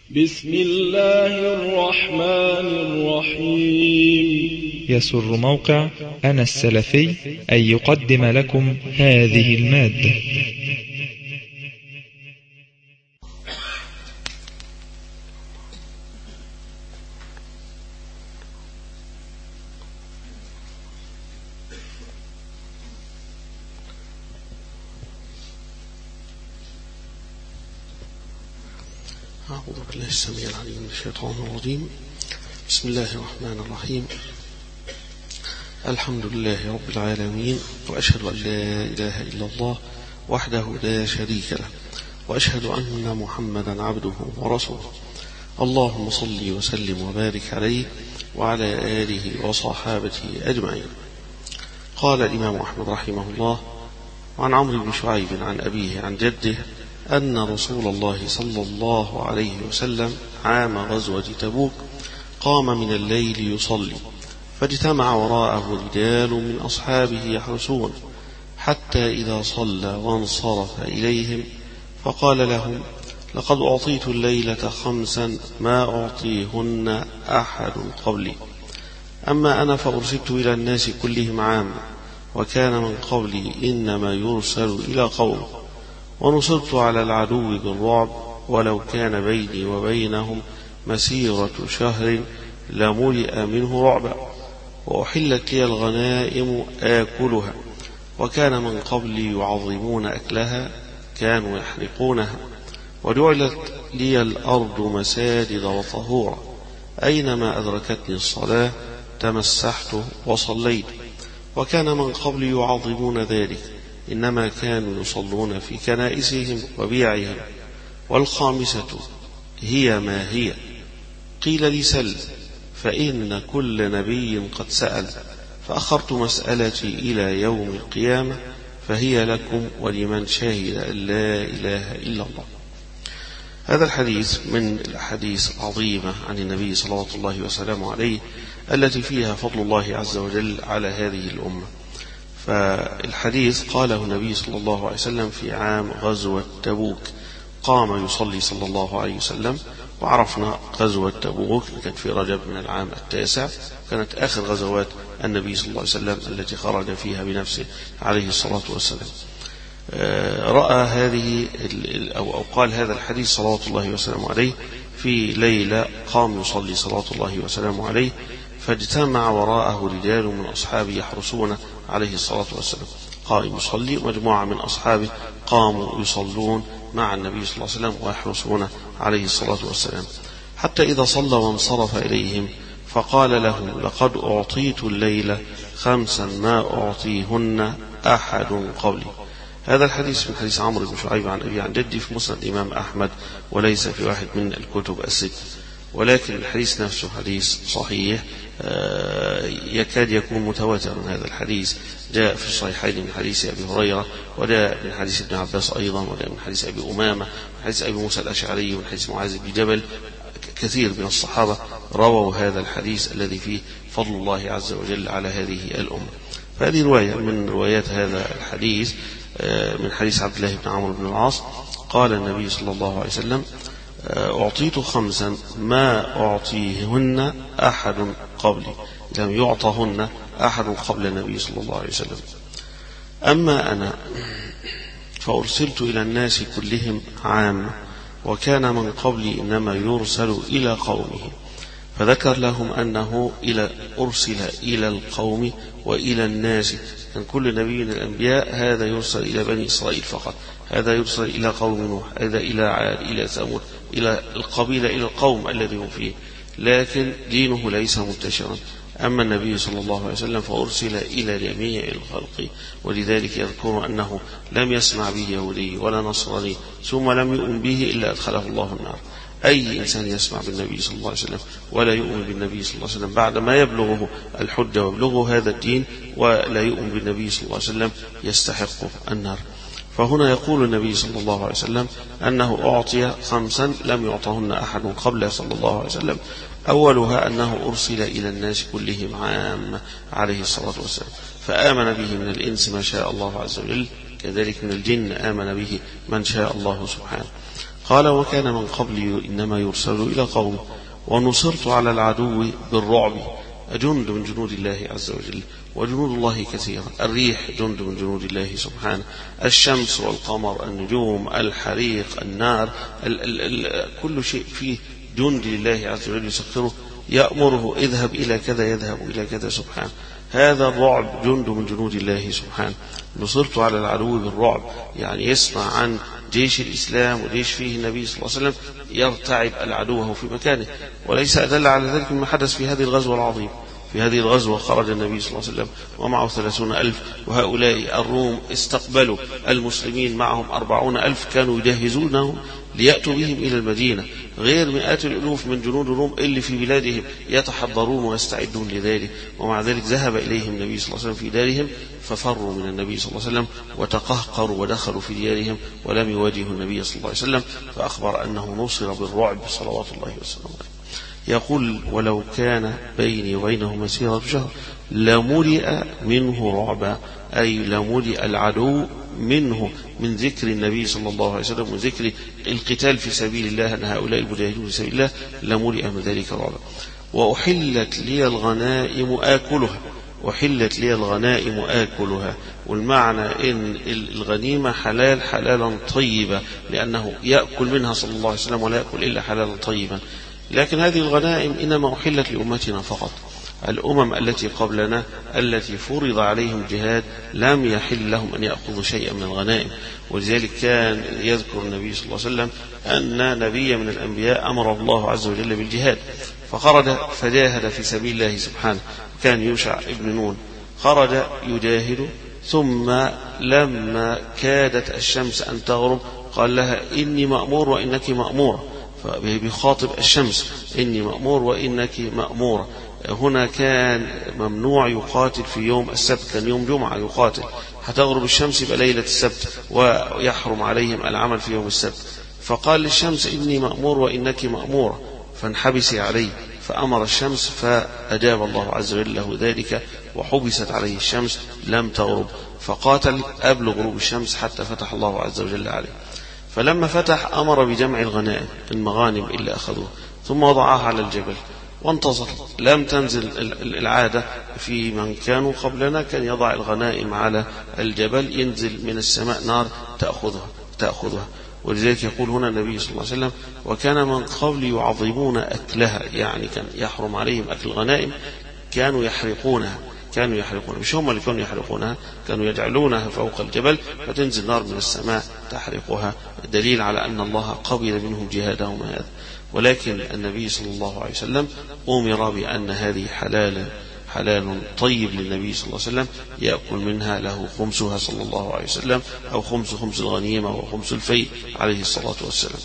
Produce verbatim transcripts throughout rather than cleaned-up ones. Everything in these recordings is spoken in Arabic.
بسم الله الرحمن الرحيم. يسر موقع أنا السلفي أن يقدم لكم هذه المادة. أعوذ بالله السميع العليم من الشيطان الرجيم. بسم الله الرحمن الرحيم. الحمد لله رب العالمين، وأشهد أن لا إله إلا الله وحده لا شريك له، وأشهد أن محمدا عبده ورسوله. اللهم صل وسلم وبارك عليه وعلى آله وصحابته أجمعين. قال الإمام أحمد رحمه الله: وعن عمرو بن شعيب عن أبيه عن جده أن رسول الله صلى الله عليه وسلم عام غزوة تبوك قام من الليل يصلي، فاجتمع وراءه رجال من أصحابه يحرسون، حتى إذا صلى وانصرف إليهم فقال لهم: لقد أعطيت الليلة خمسا ما أعطيهن أحد قبلي، أما أنا فأرسلت إلى الناس كلهم عاما، وكان من قبلي إنما يرسل إلى قوم، ونصرت على العدو بالرعب، ولو كان بيني وبينهم مسيرة شهر لملئ منه رعبا، وأحلت لي الغنائم آكلها، وكان من قبلي يعظمون أكلها كانوا يحرقونها، وجعلت لي الأرض مساجد وطهورا، أينما أدركتني الصلاة تمسحت وصليت، وكان من قبلي يعظمون ذلك، إنما كانوا يصلون في كنائسهم وبيعهم. والخامسة هي ما هي؟ قيل لي: سل، فإن كل نبي قد سأل، فأخرت مسألتي إلى يوم القيامة، فهي لكم ولمن شهد أن لا إله إلا الله. هذا الحديث من الأحاديث العظيمة عن النبي صلى الله وسلم عليه، التي فيها فضل الله عز وجل على هذه الأمة. فالحديث قاله النبي صلى الله عليه وسلم في عام غزوة تبوك، قام يصلي صلى الله عليه وسلم. وعرفنا غزوة تبوك كانت في رجب من العام التاسع، كانت آخر غزوات النبي صلى الله عليه وسلم التي خرج فيها بنفسه عليه الصلاة والسلام. رأى هذه أو قال هذا الحديث صلوات الله وسلامه عليه في ليلة قام يصلي صلوات الله وسلامه عليه، فاجتمع وراءه رجال من أصحابه يحرسون عليه الصلاة والسلام. قائم يصلي، مجموعة من أصحابه قاموا يصلون مع النبي صلى الله عليه وسلم ويحرسون عليه الصلاة والسلام، حتى إذا صلى وانصرف إليهم فقال لهم: لقد أعطيت الليلة خمسا ما أعطيهن أحد قبلي. هذا الحديث من حديث عمرو بن شعيب عن أبي عن جدي في مسند الإمام أحمد، وليس في واحد من الكتب الست، ولكن الحديث نفسه حديث صحيح يكاد يكون متواترا. هذا الحديث جاء في الصحيحين من حديث أبي هريرة، وجاء من حديث ابن عباس أيضا، وجاء من حديث أبي أمامة، من حديث أبي موسى الأشعري، ومن حديث معاذ بن جبل. كثير من الصحابة رووا هذا الحديث الذي فيه فضل الله عز وجل على هذه الأمة. فهذه رواية من روايات هذا الحديث من حديث عبد الله بن عمرو بن العاص قال النبي صلى الله عليه وسلم: أعطيت خمسا ما أعطيهن أحد قبلي، لم يعطهن أحد قبل النبي صلى الله عليه وسلم، أما أنا فأرسلت إلى الناس كلهم عام، وكان من قبلي إنما يرسل إلى قومه. فذكر لهم أنه إلى أرسل إلى القوم وإلى الناس، كان كل نبي من الأنبياء هذا يرسل إلى بني إسرائيل فقط، هذا يرسل إلى قوم نوح، هذا إلى عاد، إلى ثمود، إلى القبيلة، إلى القوم الذي هم فيه، لكن دينه ليس منتشرا. أما النبي صلى الله عليه وسلم فأرسل إلى جميع الخلق، ولذلك يذكر أنه لم يسمع به يهودي ولا نصراني ثم لم يؤمن به إلا أدخله الله النار. أي إنسان يسمع بالنبي صلى الله عليه وسلم ولا يؤمن بالنبي صلى الله عليه وسلم بعد ما يبلغه الحجة ويبلغه هذا الدين ولا يؤمن بالنبي صلى الله عليه وسلم يستحق النار. فهنا يقول النبي صلى الله عليه وسلم أنه أعطي خمسا لم يعطهن أحد قبله صلى الله عليه وسلم، أولها أنه أرسل إلى الناس كلهم عام عليه الصلاة والسلام، فآمن به من الإنس ما شاء الله عز وجل، كذلك من الجن آمن به من شاء الله سبحانه. قال وكان من قبلي إنما يرسل إلى قوم ونصرت على العدو بالرعب. جند من جنود الله عز وجل، وجنود الله كثيرة. الريح جند من جنود الله سبحانه، الشمس والقمر، النجوم، الحريق، النار، ال ال ال كل شيء فيه جند لله عز وجل يسخره، يأمره اذهب إلى كذا يذهب إلى كذا سبحانه. هذا الرعب جند من جنود الله سبحانه. نصرت على العدو بالرعب، يعني يسمع عن جيش الإسلام وديش فيه النبي صلى الله عليه وسلم يرتعب العدو في مكانه. وليس أدل على ذلك ما حدث في هذه الغزوة العظيمة. في هذه الغزوة خرج النبي صلى الله عليه وسلم ومعه ثلاثون ألف، وهؤلاء الروم استقبلوا المسلمين معهم أربعون ألف، كانوا يجهزونهم ليأتوا بهم إلى المدينة، غير مئات الألوف من جنود الروم اللي في بلادهم يتحضرون ويستعدون لذلك. ومع ذلك ذهب إليهم النبي صلى الله عليه وسلم في دارهم، ففروا من النبي صلى الله عليه وسلم وتقهقروا ودخلوا في ديارهم ولم يواجهوا النبي صلى الله عليه وسلم، فأخبر أنه نصر بالرعب صلوات الله وسلامه عليه. يقول ولو كان بيني وبينه مسيرة شهر لملئ منه رعبا، أي لملئ العدو منه من ذكر النبي صلى الله عليه وسلم وذكر القتال في سبيل الله، أن هؤلاء المجاهدون في سبيل الله لملئ من ذلك رعبا. وأحلت لي الغنائم آكلها، وحلت لي الغنائم آكلها، والمعنى إن الغنيمة حلال حلالا طيبا، لأنه يأكل منها صلى الله عليه وسلم ولا يأكل إلا حلالا طيبا. لكن هذه الغنائم إنما أحلت لأمتنا فقط. الأمم التي قبلنا التي فرض عليهم الجهاد لم يحل لهم أن يأخذوا شيئا من الغنائم. ولذلك كان يذكر النبي صلى الله عليه وسلم أن نبي من الأنبياء أمر الله عز وجل بالجهاد، فخرج فجاهد في سبيل الله سبحانه. كان يوشع ابن نون خرج يجاهد، ثم لما كادت الشمس أن تغرب قال لها إني مأمور وإنك مأمورة، فبيخاطب الشمس إني مأمور وإنك مأمورة. هنا كان ممنوع يقاتل في يوم السبت، كان يوم جمعة يقاتل، هتغرب الشمس يبقى ليلة السبت ويحرم عليهم العمل في يوم السبت. فقال للشمس إني مأمور وإنك مأمورة، فانحبسي عليه، فأمر الشمس فأجاب الله عز وجل له ذلك، وحبست عليه الشمس لم تغرب، فقاتل قبل غروب الشمس حتى فتح الله عز وجل عليه. فلما فتح أمر بجمع الغنائم المغانم اللي أخذوها، ثم وضعها على الجبل وانتظر. لم تنزل العادة في من كانوا قبلنا، كان يضع الغنائم على الجبل، ينزل من السماء نار تأخذها تأخذها ولذلك يقول هنا النبي صلى الله عليه وسلم وكان من قبل يعظمون أكلها، يعني كان يحرم عليهم أكل الغنائم، كانوا يحرقونها كانوا يحرقونها مش هم اللي كانوا يحرقونها، كانوا يجعلونها فوق الجبل فتنزل نار من السماء تحرقها، دليل على أن الله قبل منهم جهادهم هذا. ولكن النبي صلى الله عليه وسلم أمر بأن هذه حلال حلال طيب للنبي صلى الله عليه وسلم، يأكل منها له خمسها صلى الله عليه وسلم، أو خمس خمس الغنيمة وخمس الفيء عليه الصلاة والسلام.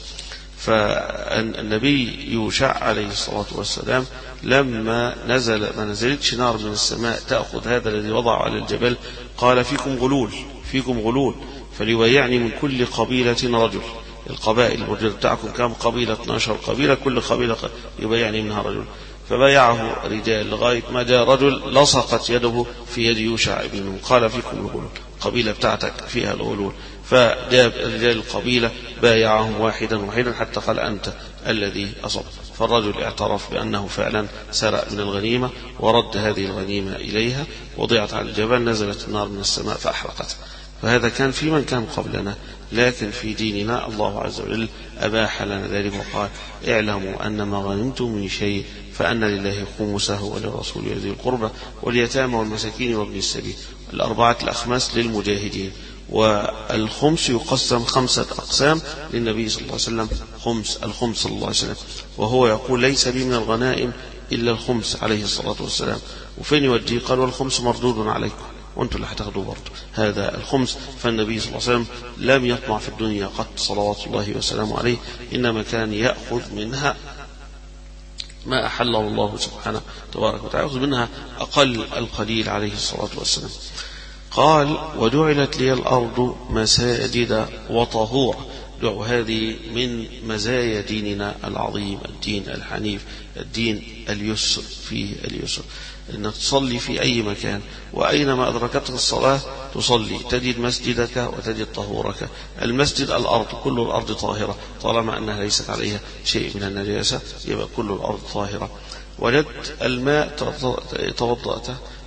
فالنبي يوشع عليه الصلاة والسلام لما نزل ما نزلتش نار من السماء تأخذ هذا الذي وضع على الجبل، قال فيكم غلول فيكم غلول فليبايعني من كل قبيلة رجل. القبائل الرجل بتاعكم كم قبيلة؟ اثنتا عشرة قبيلة، كل قبيلة يبايعني منها رجل. فبايعه رجال لغاية ما جاء رجل لصقت يده في يد يوشع ابن نون، قال فيكم الغلول، قبيلة بتاعتك فيها الغلول. فجاب رجال القبيلة بايعهم واحدا واحدا حتى قال أنت الذي أصبت. فالرجل اعترف بأنه فعلا سرق من الغنيمة ورد هذه الغنيمة إليها، وضعت على الجبل، نزلت النار من السماء فأحرقت. فهذا كان في من كان قبلنا، لكن في ديننا الله عز وجل أباح لنا ذلك وقال اعلموا أن ما غنمتم من شيء فأن لله خمسه وللرسول وذي القربى واليتامى والمساكين وابن السبيل. الأربعة الأخماس للمجاهدين، والخمس يقسم خمسة أقسام للنبي صلى الله عليه وسلم، خمس الخمس صلى الله عليه وسلم، وهو يقول ليس لي من الغنائم إلا الخمس عليه الصلاة والسلام. وفين يوديه؟ قال والخمس مردود عليكم وانتم اللي هتاخدوه برضه هذا الخمس. فالنبي صلى الله عليه وسلم لم يطمع في الدنيا قط صلوات الله وسلامه عليه، إنما كان يأخذ منها ما أحله الله سبحانه تبارك وتعالى، يأخذ منها أقل القليل عليه الصلاة والسلام. قال وجعلت لي الأرض مساجد وطهورا. وهذه من مزايا ديننا العظيم، الدين الحنيف، الدين اليسر، فيه اليسر، أنك تصلي في أي مكان، وأينما أدركتك الصلاة تصلي، تجد مسجدك وتجد طهورك. المسجد الأرض، كل الأرض طاهرة طالما أنها ليست عليها شيء من النجاسة، يبقى كل الأرض طاهرة. وجدت الماء توضأت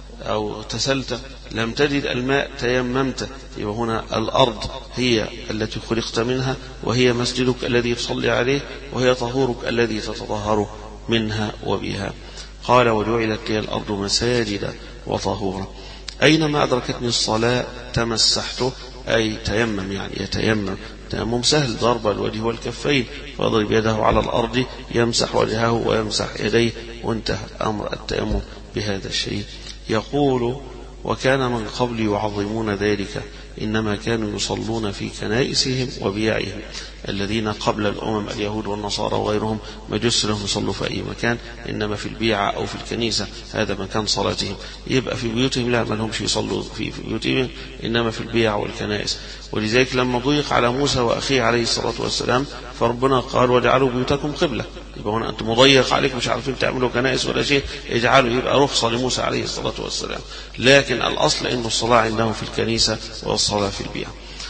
أو تسلت، لم تجد الماء تيممت، يبقى هنا الأرض هي التي خلقت منها، وهي مسجدك الذي تصلي عليه، وهي طهورك الذي تتطهر منها وبها. قال وجعلت لي الأرض مساجدا وطهورا. أينما أدركتني الصلاة تمسحته، أي تيمم، يعني يتيمم تيمم سهل، ضرب الوجه والكفين، فاضرب يده على الأرض يمسح وجهه ويمسح يديه، وانتهى أمر التيمم بهذا الشيء. يقول وكان من قبل يعظمون ذلك، إنما كانوا يصلون في كنائسهم وبيعهم. الذين قبل الأمم اليهود والنصارى وغيرهم مجوس لهم يصلوا في أي مكان، إنما في البيعة أو في الكنيسة هذا مكان صلاتهم. يبقى في بيوتهم لا، ما لهمش يصلوا في بيوتهم، إنما في البيعة والكنائس. ولذلك لما ضيق على موسى وأخيه عليه الصلاة والسلام، فربنا قال وجعلوا بيوتكم قبلة. يبقى هنا أنتم مضيق عليكم، مش عارفين تعملوا كنائس ولا شيء، اجعلوا، يبقى رخصة لموسى عليه الصلاة والسلام. لكن الأصل إن الصلاة عندهم في الكنيسة والصلاة في البيعة.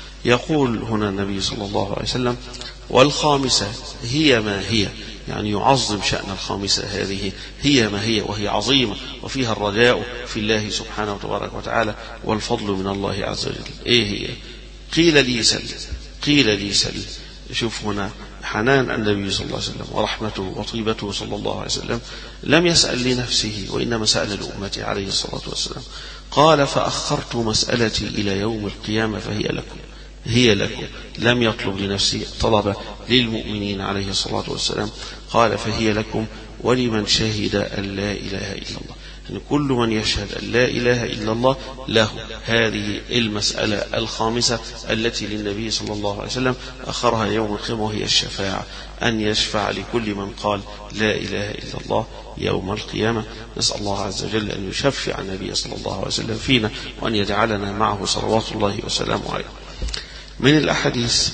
يقول هنا النبي صلى الله عليه وسلم والخامسة هي ما هي، يعني يعظم شأن الخامسة هذه، هي ما هي، وهي عظيمة، وفيها الرجاء في الله سبحانه وتبارك وتعالى والفضل من الله عز وجل. إيه هي؟ قيل لي سل، قيل لي سل. شوف هنا حنان النبي صلى الله عليه وسلم ورحمته وطيبته صلى الله عليه وسلم، لم يسأل لنفسه وإنما سأل لأمته عليه الصلاة والسلام. قال فأخرت مسألتي إلى يوم القيامة فهي لكم، هي لكم، لم يطلب لنفسه، طلب للمؤمنين عليه الصلاة والسلام. قال فهي لكم ولمن شهد أن لا إله إلا الله، يعني كل من يشهد أن لا إله إلا الله له. هذه المسألة الخامسة التي للنبي صلى الله عليه وسلم أخرها يوم القيامة، وهي الشفاعة، أن يشفع لكل من قال لا إله إلا الله يوم القيامة. نسأل الله عز وجل أن يشفع النبي صلى الله عليه وسلم فينا، وأن يجعلنا معه صلوات الله وسلامه عليه. من الأحاديث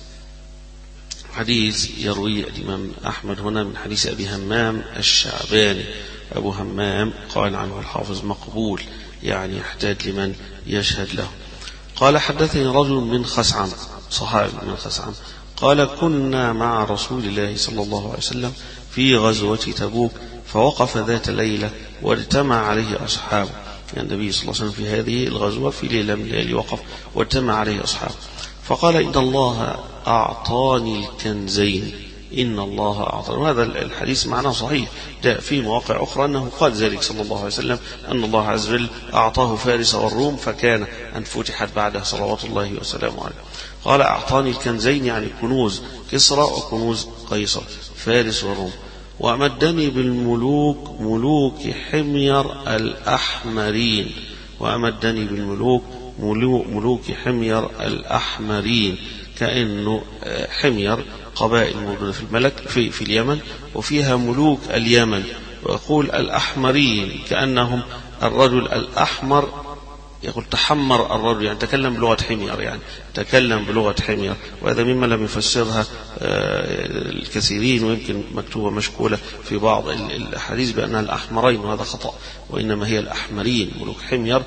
حديث يروي الإمام أحمد هنا من حديث أبي همام الشعباني. أبو همام قال عنه الحافظ مقبول، يعني يحتاج لمن يشهد له. قال حدثني رجل من خثعم، صحابي من خثعم، قال كنا مع رسول الله صلى الله عليه وسلم في غزوة تبوك، فوقف ذات ليلة واجتمع عليه أصحابه، يعني النبي صلى الله عليه وسلم في هذه الغزوة في ليلة من الليالي وقف واجتمع عليه أصحابه، فقال إن الله أعطاني الكنزين، إن الله أعطاني. وهذا الحديث معناه صحيح، جاء في مواقع أخرى أنه قال ذلك صلى الله عليه وسلم، أن الله عز وجل أعطاه فارس والروم، فكان أن فتحت بعده صلوات الله وسلامه عليه. قال أعطاني الكنزين، يعني كنوز كسرى وكنوز قيصر، فارس والروم. وأمدني بالملوك، ملوك حمير الأحمرين، وأمدني بالملوك ملوك حمير الأحمرين، كأنه حمير قبائل موجودة في الملك في, في اليمن، وفيها ملوك اليمن. ويقول الأحمرين كأنهم الرجل الأحمر، يقول تحمر الرجل، يعني تكلم بلغة حمير، يعني تكلم بلغة حمير. وهذا مما لم يفسرها الكثيرين، ويمكن مكتوبة مشكولة في بعض الحديث بأنها الأحمرين، وهذا خطأ، وإنما هي الأحمرين ملوك حمير.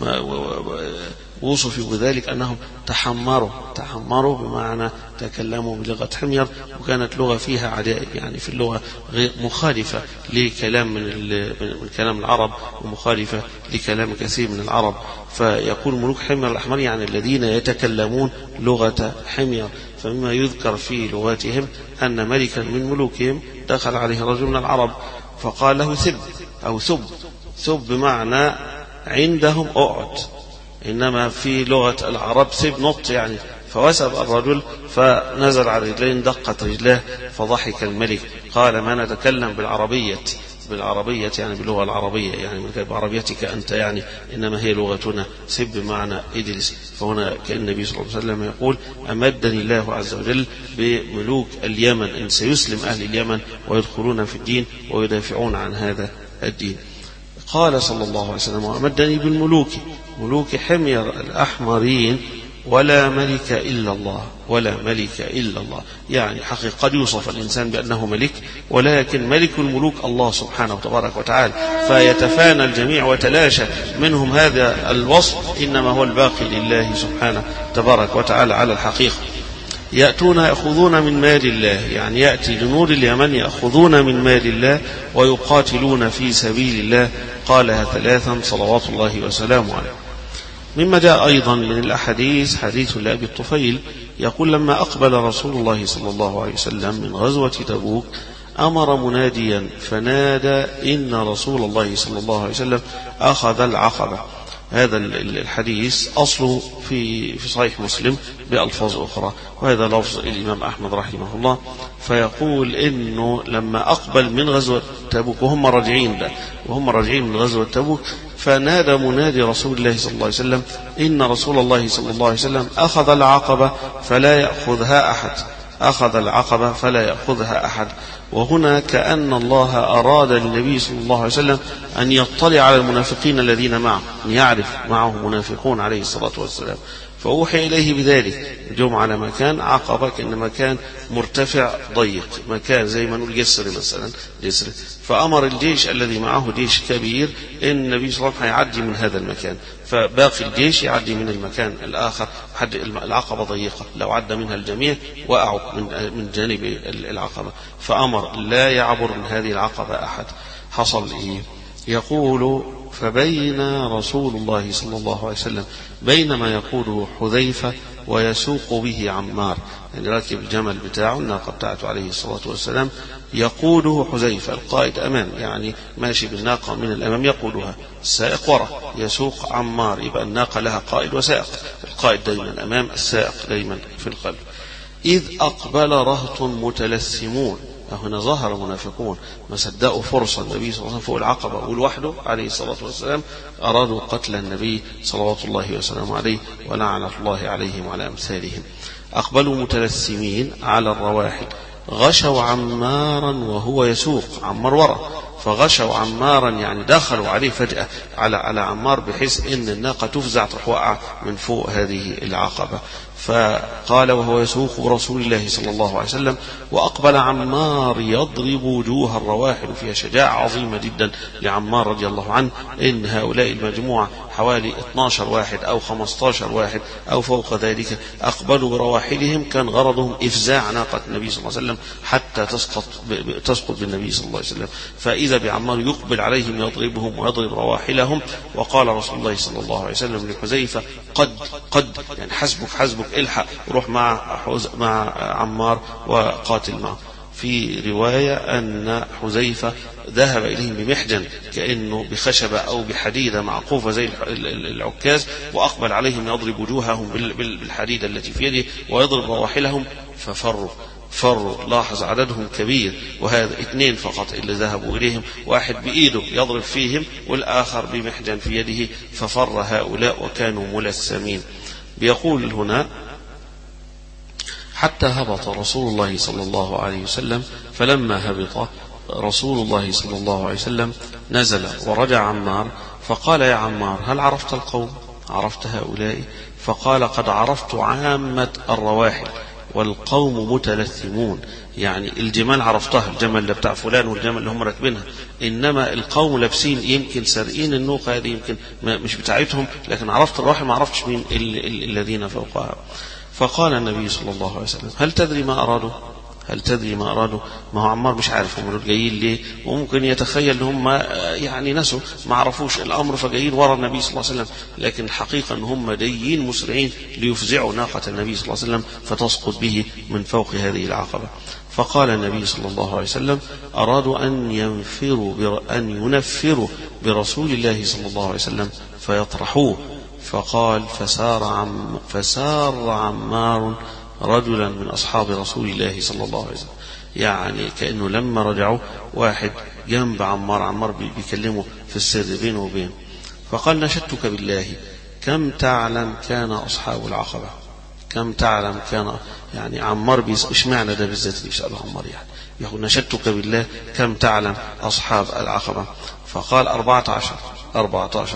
وصفوا بذلك أنهم تحمروا، تحمروا بمعنى تكلموا بلغة حمير، وكانت لغة فيها عجائب، يعني في اللغة غير مخالفة لكلام من, من كلام العرب، ومخالفة لكلام كثير من العرب. فيقول ملوك حمير الأحمر، يعني الذين يتكلمون لغة حمير. فمما يذكر في لغاتهم أن ملكا من ملوكهم دخل عليه رجل من العرب فقال له ثب أو ثب، ثب بمعنى عندهم أقعد، إنما في لغة العرب ثب نط، يعني فوسب الرجل فنزل على رجلين، دقت رجلاه، فضحك الملك، قال ما نتكلم بالعربية، بالعربية يعني باللغة العربية، يعني بعربيتك أنت، يعني إنما هي لغتنا ثب بمعنى إدرس. فهنا كأن النبي صلى الله عليه وسلم يقول أمدني الله عز وجل بملوك اليمن، إن سيسلم أهل اليمن ويدخلون في الدين ويدافعون عن هذا الدين. قال صلى الله عليه وسلم وأمدني بالملوك، ملوك حمير الأحمرين، ولا ملك إلا الله، ولا ملك إلا الله. يعني حقيقة قد يوصف الإنسان بأنه ملك، ولكن ملك الملوك الله سبحانه تبارك وتعالى، فيتفانى الجميع وتلاشى منهم هذا الوصف، إنما هو الباقي لله سبحانه تبارك وتعالى على الحقيقة. يأتون يأخذون من مال الله، يعني يأتي جنود اليمن يأخذون من مال الله ويقاتلون في سبيل الله. قالها ثلاثا صلوات الله وسلامه عليه. مما جاء أيضا من الأحاديث حديث لأبي الطفيل يقول: لما أقبل رسول الله صلى الله عليه وسلم من غزوة تبوك أمر مناديا فنادى إن رسول الله صلى الله عليه وسلم أخذ العقبة. هذا الحديث أصله في في صحيح مسلم بألفاظ أخرى، وهذا لفظ الإمام أحمد رحمه الله. فيقول إنه لما أقبل من غزوة تبوك وهم راجعين ده وهم راجعين من غزوة تبوك، فنادى منادي رسول الله صلى الله عليه وسلم إن رسول الله صلى الله عليه وسلم أخذ العقبة فلا يأخذها أحد، أخذ العقبة فلا يأخذها أحد. وهنا كأن الله أراد للنبي صلى الله عليه وسلم أن يطلع على المنافقين الذين معه، أن يعرف معه منافقون عليه الصلاة والسلام، فأوحي إليه بذلك. جم على مكان عقبة، كأن مكان مرتفع ضيق، مكان زي ما نقول جسر مثلا، جسر. فأمر الجيش الذي معه جيش كبير إن النبي صلى الله عليه وسلم يعدي من هذا المكان، فباقي الجيش يعدي من المكان الآخر. حد العقبة ضيقة، لو عدى منها الجميع وقعوا من من جانب العقبة، فأمر لا يعبر من هذه العقبة أحد. حصل إيه؟ يقول: فبين رسول الله صلى الله عليه وسلم بينما يقوده حذيفة ويسوق به عمار، يعني راكب الجمل بتاعه، الناقة بتاعته عليه الصلاة والسلام، يقوده حذيفة القائد أمام، يعني ماشي بالناقة من الأمام يقودها، السائق وراء، يسوق عمار. يبقى الناقة لها قائد وسائق، القائد دايما أمام، السائق دايما في الخلف. إذ أقبل رهط متلثمون، هنا ظهر المنافقون ما صدقوا فرصة النبي صلى الله عليه وسلم فوق العقبة ولوحده عليه الصلاة والسلام، أرادوا قتل النبي صلوات الله وسلامه عليه ولعنة الله عليهم وعلى أمثالهم. أقبلوا متلثمين على الرواحل، غشوا عمارا وهو يسوق، عمار وراء، فغشوا عمارا يعني دخلوا عليه فجأة على على عمار، بحيث ان الناقة تفزع تروح وقع من فوق هذه العقبة. فقال وهو يسوق رسول الله صلى الله عليه وسلم: وأقبل عمار يضرب وجوه الرواحل. فيها شجاعة عظيمة جدا لعمار رضي الله عنه، إن هؤلاء المجموعة حوالي اثني عشر واحد أو خمسة عشر واحد أو فوق ذلك، أقبلوا برواحلهم، كان غرضهم إفزاع ناقة النبي صلى الله عليه وسلم حتى تسقط تسقط بالنبي صلى الله عليه وسلم. فإذا بعمار يقبل عليهم يضربهم ويضرب رواحلهم. وقال رسول الله صلى الله عليه وسلم لحذيفة: قد قد يعني حسبك حسبك، الحق روح مع مع عمار وقاتل معه. في رواية أن حذيفة ذهب إليهم بمحجن كأنه بخشبة أو بحديدة معقوفة زي العكاز، وأقبل عليهم يضرب وجوههم بالحديدة التي في يده ويضرب رواحلهم، ففروا فروا. لاحظ عددهم كبير، وهذا اثنين فقط اللي ذهبوا إليهم، واحد بإيده يضرب فيهم والآخر بمحجن في يده، ففر هؤلاء وكانوا ملثمين. بيقول هنا: حتى هبط رسول الله صلى الله عليه وسلم، فلما هبط رسول الله صلى الله عليه وسلم نزل ورجع عمار، فقال: يا عمار هل عرفت القوم؟ عرفت هؤلاء؟ فقال: قد عرفت عامة الرواحل والقوم متلثمون. يعني الجمال عرفتها، الجمل اللي بتاع فلان والجمل اللي هم راكبينها، انما القوم لابسين يمكن سارقين النوقه هذه، يمكن مش بتاعتهم، لكن عرفت الرواحل ما عرفتش مين الذين فوقها. فقال النبي صلى الله عليه وسلم: هل تدري ما أرادوا؟ هل تدري ما أرادوا؟ ما هو عمار مش عارف هم جايين ليه، وممكن يتخيل ان هم يعني نسوا ما عرفوش الأمر فجايين ورا النبي صلى الله عليه وسلم، لكن الحقيقة ان هم جايين مسرعين ليفزعوا ناقة النبي صلى الله عليه وسلم فتسقط به من فوق هذه العقبة. فقال النبي صلى الله عليه وسلم: أرادوا أن ينفروا أن ينفروا برسول الله صلى الله عليه وسلم فيطرحوه. فقال: فسار عم فسار عمار رجلا من أصحاب رسول الله صلى الله عليه وسلم. يعني كأنه لما رجعوا واحد جنب عمار، عمار بيكلمه في السر بينه وبينه، فقال: نشدتك بالله كم تعلم كان أصحاب العقبة؟ كم تعلم كان، يعني عمار بيسأل اشمعنى ده بالذات بيسأله عمار، يعني يقول: نشدتك بالله كم تعلم أصحاب العقبة؟ فقال: أربعة عشر أربعة عشر.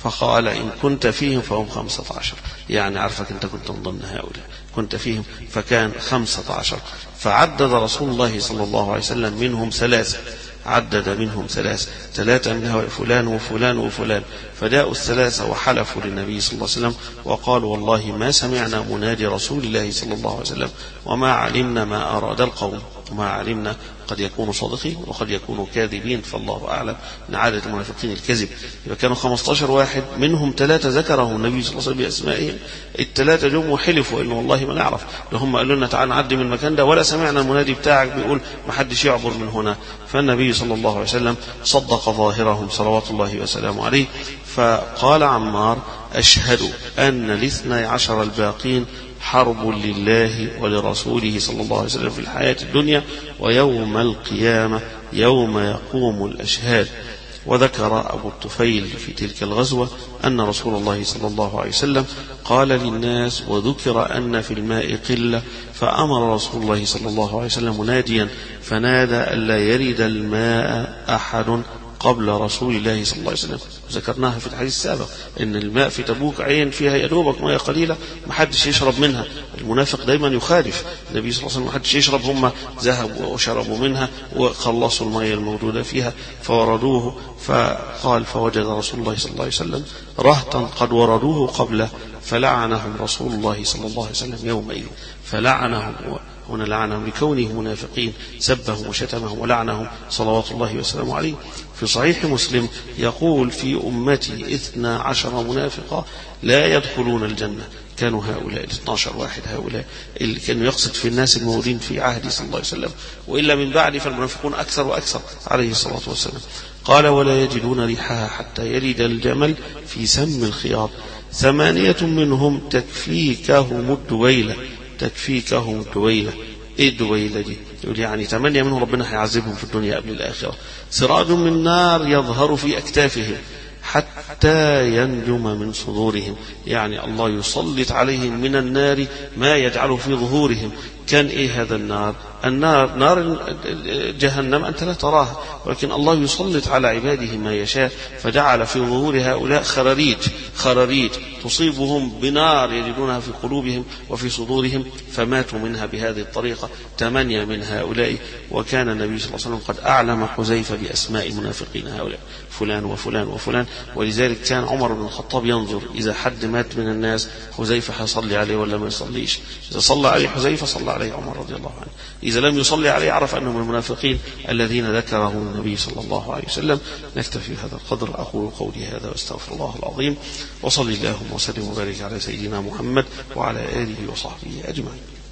فقال إن كنت فيهم فهم خمسة عشر، يعني عرفك أنت كنت من ضمن هؤلاء، كنت فيهم فكان خمسة عشر. فعدد رسول الله صلى الله عليه وسلم منهم ثلاثة، عدد منهم ثلاثة ثلاثة من هؤلاء فلان وفلان وفلان. فجاءوا الثلاثة وحلفوا للنبي صلى الله عليه وسلم وقالوا والله ما سمعنا منادي رسول الله صلى الله عليه وسلم وما علمنا ما أراد القوم، وما علمنا، قد يكونوا صادقين وقد يكونوا كاذبين، فالله أعلم. من عادة المنافقين الكذب. إذا كانوا خمسة عشر واحد منهم ثلاثة ذكرهم النبي صلى الله عليه وسلم بأسمائهم، الثلاثة جم وحلفوا إنه والله ما نعرف، هم قالوا لنا تعال نعدي من المكان ده ولا سمعنا المنادي بتاعك بيقول ما حدش يعبر من هنا. فالنبي صلى الله عليه وسلم صدق ظاهرهم صلوات الله وسلامه عليه. فقال عمار أشهد أن الاثني عشر الباقين حرب لله ولرسوله صلى الله عليه وسلم في الحياة الدنيا ويوم القيامة يوم يقوم الأشهاد. وذكر أبو الطفيل في تلك الغزوة أن رسول الله صلى الله عليه وسلم قال للناس وذكر أن في الماء قلة، فأمر رسول الله صلى الله عليه وسلم مناديا فنادى ألا يرد الماء أحد قبل رسول الله صلى الله عليه وسلم. ذكرناها في الحديث السابق ان الماء في تبوك عين فيها يدوبك مياه قليله ما حدش يشرب منها. المنافق دايما يخالف النبي صلى الله عليه وسلم، ما حدش يشرب، هم ذهبوا وشربوا منها وخلصوا المياه الموجوده فيها فوردوه. فقال فوجد رسول الله صلى الله عليه وسلم رهطا قد وردوه قبله فلعنهم رسول الله صلى الله عليه وسلم يومئذ. فلعنهم، هنا لعنهم لكونه منافقين، سبهم وشتمهم ولعنهم صلوات الله وسلامه عليه. في صحيح مسلم يقول في أمتي اثنى عشر منافقا لا يدخلون الجنة. كانوا هؤلاء الاثنى عشر واحد هؤلاء اللي كانوا يقصد في الناس الموجودين في عهد صلى الله عليه وسلم، وإلا من بعد فالمنافقون أكثر وأكثر عليه الصلاة والسلام. قال ولا يجدون ريحها حتى يلد الجمل في سم الخياط. ثمانية منهم تكفيكهم الدويلة، تكفيكهم الدويلة. ايه الدويلة دي؟ يقول يعني ثمانية منهم ربنا هيعذبهم في الدنيا قبل الآخرة. سراج من نار يظهر في أكتافهم حتى ينجم من صدورهم، يعني الله يسلط عليهم من النار ما يجعله في ظهورهم. كان ايه هذا النار؟ النار نار جهنم أنت لا تراها، ولكن الله يسلط على عباده ما يشاء، فجعل في ظهور هؤلاء خراريج خراريج تصيبهم بنار يجدونها في قلوبهم وفي صدورهم، فماتوا منها بهذه الطريقة ثمانية من هؤلاء. وكان النبي صلى الله عليه وسلم قد أعلم حذيفة بأسماء المنافقين هؤلاء فلان وفلان وفلان. ولذلك كان عمر بن الخطاب ينظر إذا حد مات من الناس حذيفة هيصلي عليه ولا ما يصليش. إذا صلى عليه حذيفة صلى عليه عمر رضي الله عنه، إذا لم يصلي عليه عرف أنهم المنافقين الذين ذكرهم النبي صلى الله عليه وسلم. نكتفي بهذا القدر. أقول قولي هذا واستغفر الله العظيم، وصلي اللهم وسلم وبارك على سيدنا محمد وعلى آله وصحبه أجمعين.